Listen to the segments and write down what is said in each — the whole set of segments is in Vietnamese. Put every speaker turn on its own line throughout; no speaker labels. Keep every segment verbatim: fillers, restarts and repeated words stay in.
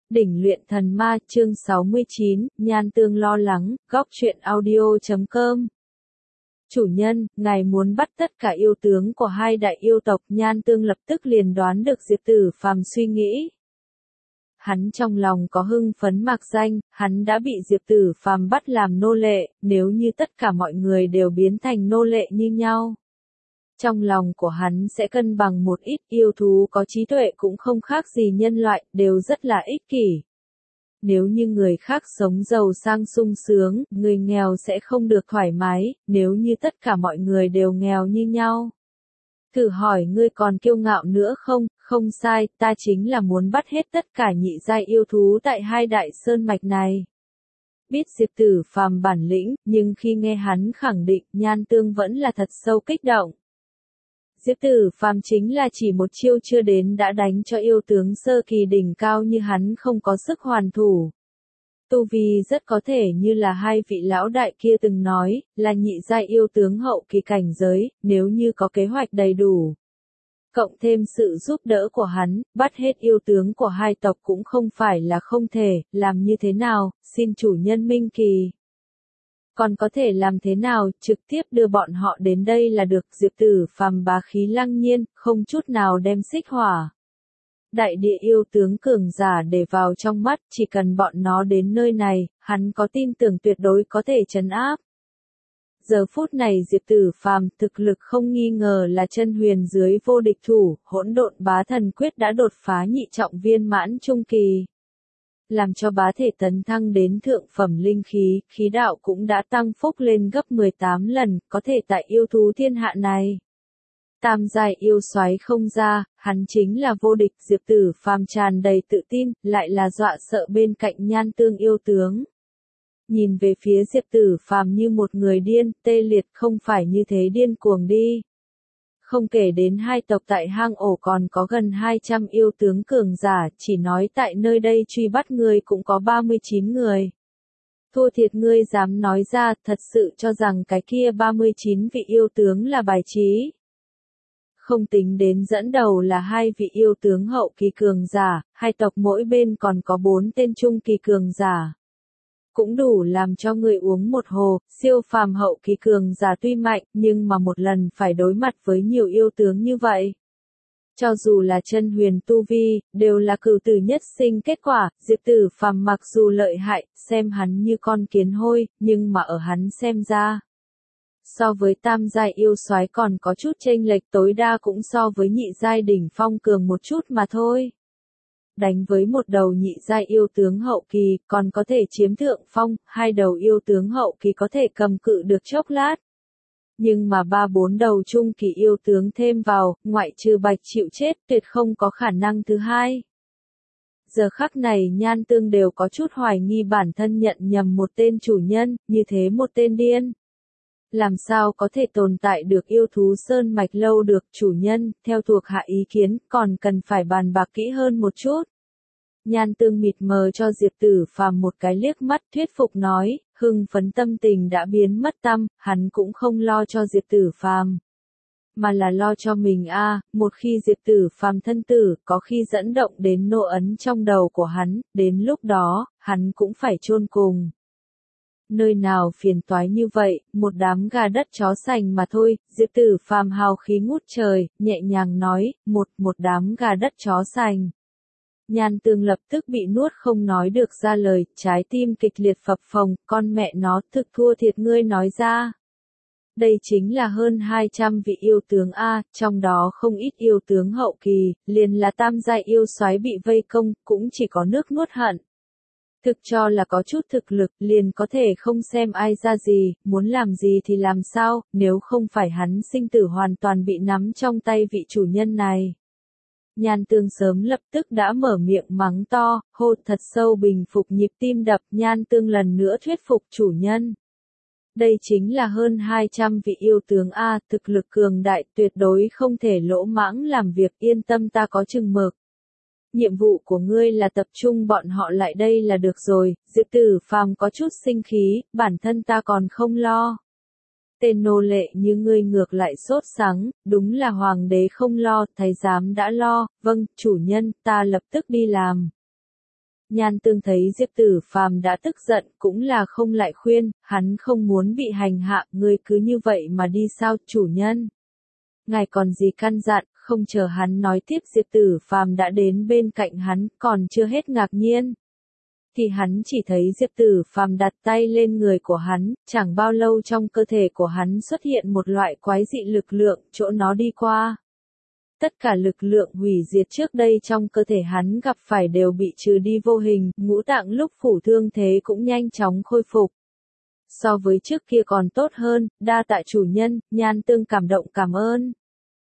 Đỉnh luyện thần ma chương sáu mươi chín, Nhan Tương lo lắng, góc truyện audio chấm com. Chủ nhân, ngài muốn bắt tất cả yêu tướng của hai đại yêu tộc. Nhan Tương lập tức liền đoán được Diệp Tử Phàm suy nghĩ. Hắn trong lòng có hưng phấn mạc danh, hắn đã bị Diệp Tử Phàm bắt làm nô lệ, nếu như tất cả mọi người đều biến thành nô lệ như nhau. Trong lòng của hắn sẽ cân bằng một ít, yêu thú có trí tuệ cũng không khác gì nhân loại, đều rất là ích kỷ. Nếu như người khác sống giàu sang sung sướng, người nghèo sẽ không được thoải mái, nếu như tất cả mọi người đều nghèo như nhau. Thử hỏi ngươi còn kiêu ngạo nữa không? Không sai, ta chính là muốn bắt hết tất cả nhị giai yêu thú tại hai đại sơn mạch này. Biết Diệp Tử Phàm bản lĩnh, nhưng khi nghe hắn khẳng định, Nhan Tương vẫn là thật sâu kích động. Diệp Tử Phàm chính là chỉ một chiêu chưa đến đã đánh cho yêu tướng sơ kỳ đỉnh cao như hắn không có sức hoàn thủ. Tu vi rất có thể như là hai vị lão đại kia từng nói, là nhị giai yêu tướng hậu kỳ cảnh giới, nếu như có kế hoạch đầy đủ. Cộng thêm sự giúp đỡ của hắn, bắt hết yêu tướng của hai tộc cũng không phải là không thể, làm như thế nào, xin chủ nhân minh kỳ. Còn có thể làm thế nào, trực tiếp đưa bọn họ đến đây là được. Diệp Tử Phàm bá khí lăng nhiên, không chút nào đem xích hỏa. Đại địa yêu tướng cường giả để vào trong mắt, chỉ cần bọn nó đến nơi này, hắn có tin tưởng tuyệt đối có thể trấn áp. Giờ phút này Diệp Tử Phàm thực lực không nghi ngờ là chân huyền dưới vô địch thủ, hỗn độn bá thần quyết đã đột phá nhị trọng viên mãn trung kỳ. Làm cho bá thể tấn thăng đến thượng phẩm linh khí, khí đạo cũng đã tăng phúc lên gấp mười tám lần, có thể tại yêu thú thiên hạ này. Tam giai yêu soái không ra, hắn chính là vô địch. Diệp Tử Phàm tràn đầy tự tin, lại là dọa sợ bên cạnh Nhan Tương yêu tướng. Nhìn về phía Diệp Tử Phàm như một người điên, tê liệt, không phải như thế điên cuồng đi. Không kể đến hai tộc tại hang ổ còn có gần hai trăm yêu tướng cường giả, chỉ nói tại nơi đây truy bắt người cũng có ba mươi chín người. Thua thiệt ngươi dám nói ra, thật sự cho rằng cái kia ba mươi chín vị yêu tướng là bài trí. Không tính đến dẫn đầu là hai vị yêu tướng hậu kỳ cường giả, hai tộc mỗi bên còn có bốn tên trung kỳ cường giả. Cũng đủ làm cho người uống một hồ. Siêu phàm hậu kỳ cường giả tuy mạnh, nhưng mà một lần phải đối mặt với nhiều yêu tướng như vậy. Cho dù là chân huyền tu vi, đều là cửu tử nhất sinh kết quả. Diệp Tử Phàm mặc dù lợi hại, xem hắn như con kiến hôi, nhưng mà ở hắn xem ra, so với tam giai yêu soái còn có chút chênh lệch, tối đa cũng so với nhị giai đỉnh phong cường một chút mà thôi. Đánh với một đầu nhị giai yêu tướng hậu kỳ, còn có thể chiếm thượng phong, hai đầu yêu tướng hậu kỳ có thể cầm cự được chốc lát. Nhưng mà ba bốn đầu trung kỳ yêu tướng thêm vào, ngoại trừ Bạch chịu chết, tuyệt không có khả năng thứ hai. Giờ khắc này Nhan Tương đều có chút hoài nghi bản thân nhận nhầm một tên chủ nhân, như thế một tên điên. Làm sao có thể tồn tại được yêu thú sơn mạch lâu được. Chủ nhân, theo thuộc hạ ý kiến, còn cần phải bàn bạc kỹ hơn một chút. Nhan Tương mịt mờ cho Diệp Tử Phàm một cái liếc mắt thuyết phục nói, hưng phấn tâm tình đã biến mất tâm, hắn cũng không lo cho Diệp Tử Phàm, mà là lo cho mình a. À, một khi Diệp Tử Phàm thân tử, có khi dẫn động đến nô ấn trong đầu của hắn, đến lúc đó, hắn cũng phải chôn cùng. Nơi nào phiền toái như vậy, một đám gà đất chó sành mà thôi. Diệp Tử Phàm hào khí ngút trời, nhẹ nhàng nói, một, một đám gà đất chó sành. Nhan Tương lập tức bị nuốt không nói được ra lời, trái tim kịch liệt phập phồng, con mẹ nó, thực thua thiệt ngươi nói ra. Đây chính là hơn hai trăm vị yêu tướng A, trong đó không ít yêu tướng hậu kỳ, liền là tam giai yêu soái bị vây công, cũng chỉ có nước nuốt hận. Thực cho là có chút thực lực, liền có thể không xem ai ra gì, muốn làm gì thì làm sao, nếu không phải hắn sinh tử hoàn toàn bị nắm trong tay vị chủ nhân này. Nhan Tương sớm lập tức đã mở miệng mắng to, hô thật sâu bình phục nhịp tim đập. Nhan Tương lần nữa thuyết phục chủ nhân. Đây chính là hơn hai trăm vị yêu tướng A, thực lực cường đại, tuyệt đối không thể lỗ mãng làm việc, yên tâm ta có chừng mực. Nhiệm vụ của ngươi là tập trung bọn họ lại đây là được rồi. Diệp Tử Phàm có chút sinh khí, bản thân ta còn không lo. Tên nô lệ như ngươi ngược lại sốt sắng, đúng là hoàng đế không lo, thái giám đã lo. Vâng, chủ nhân, ta lập tức đi làm. Nhan Tương thấy Diệp Tử Phàm đã tức giận cũng là không lại khuyên, hắn không muốn bị hành hạ, ngươi cứ như vậy mà đi sao, chủ nhân. Ngài còn gì căn dặn, không chờ hắn nói tiếp Diệp Tử Phàm đã đến bên cạnh hắn, còn chưa hết ngạc nhiên. Thì hắn chỉ thấy Diệp Tử Phàm đặt tay lên người của hắn, chẳng bao lâu trong cơ thể của hắn xuất hiện một loại quái dị lực lượng, chỗ nó đi qua. Tất cả lực lượng hủy diệt trước đây trong cơ thể hắn gặp phải đều bị trừ đi vô hình, ngũ tạng lúc phủ thương thế cũng nhanh chóng khôi phục. So với trước kia còn tốt hơn, đa tạ chủ nhân, Nhan Tương cảm động cảm ơn.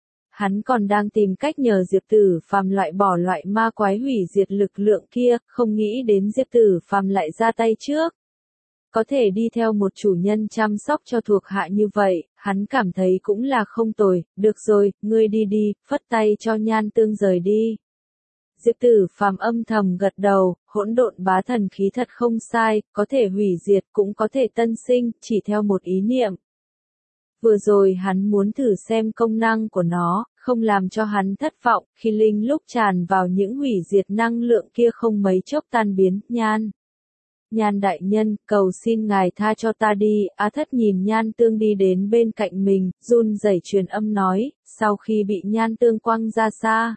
Hắn còn đang tìm cách nhờ Diệp Tử Phàm loại bỏ loại ma quái hủy diệt lực lượng kia, không nghĩ đến Diệp Tử Phàm lại ra tay trước. Có thể đi theo một chủ nhân chăm sóc cho thuộc hạ như vậy, hắn cảm thấy cũng là không tồi, được rồi, ngươi đi đi, phất tay cho Nhan Tương rời đi. Diệp Tử Phàm âm thầm gật đầu, hỗn độn bá thần khí thật không sai, có thể hủy diệt cũng có thể tân sinh, chỉ theo một ý niệm. Vừa rồi hắn muốn thử xem công năng của nó, không làm cho hắn thất vọng, khi linh lúc tràn vào những hủy diệt năng lượng kia không mấy chốc tan biến, Nhan. Nhan đại nhân, cầu xin ngài tha cho ta đi, Á Thất nhìn Nhan Tương đi đến bên cạnh mình, run rẩy truyền âm nói, sau khi bị Nhan Tương quăng ra xa.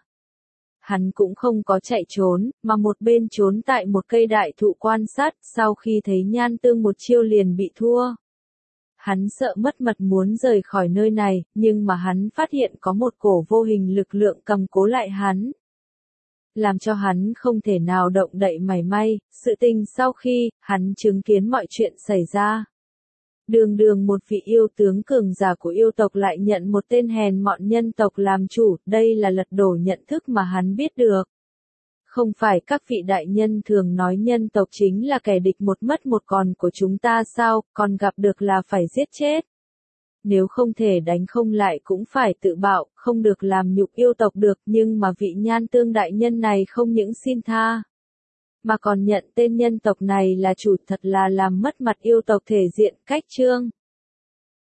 Hắn cũng không có chạy trốn, mà một bên trốn tại một cây đại thụ quan sát, sau khi thấy Nhan Tương một chiêu liền bị thua. Hắn sợ mất mật muốn rời khỏi nơi này, nhưng mà hắn phát hiện có một cổ vô hình lực lượng cầm cố lại hắn. Làm cho hắn không thể nào động đậy mảy may, sự tình sau khi, hắn chứng kiến mọi chuyện xảy ra. Đường đường một vị yêu tướng cường giả của yêu tộc lại nhận một tên hèn mọn nhân tộc làm chủ, đây là lật đổ nhận thức mà hắn biết được. Không phải các vị đại nhân thường nói nhân tộc chính là kẻ địch một mất một còn của chúng ta sao, còn gặp được là phải giết chết. Nếu không thể đánh không lại cũng phải tự bạo, không được làm nhục yêu tộc được, nhưng mà vị Nhan Tương đại nhân này không những xin tha, mà còn nhận tên nhân tộc này là chủ, thật là làm mất mặt yêu tộc thể diện, cách trương.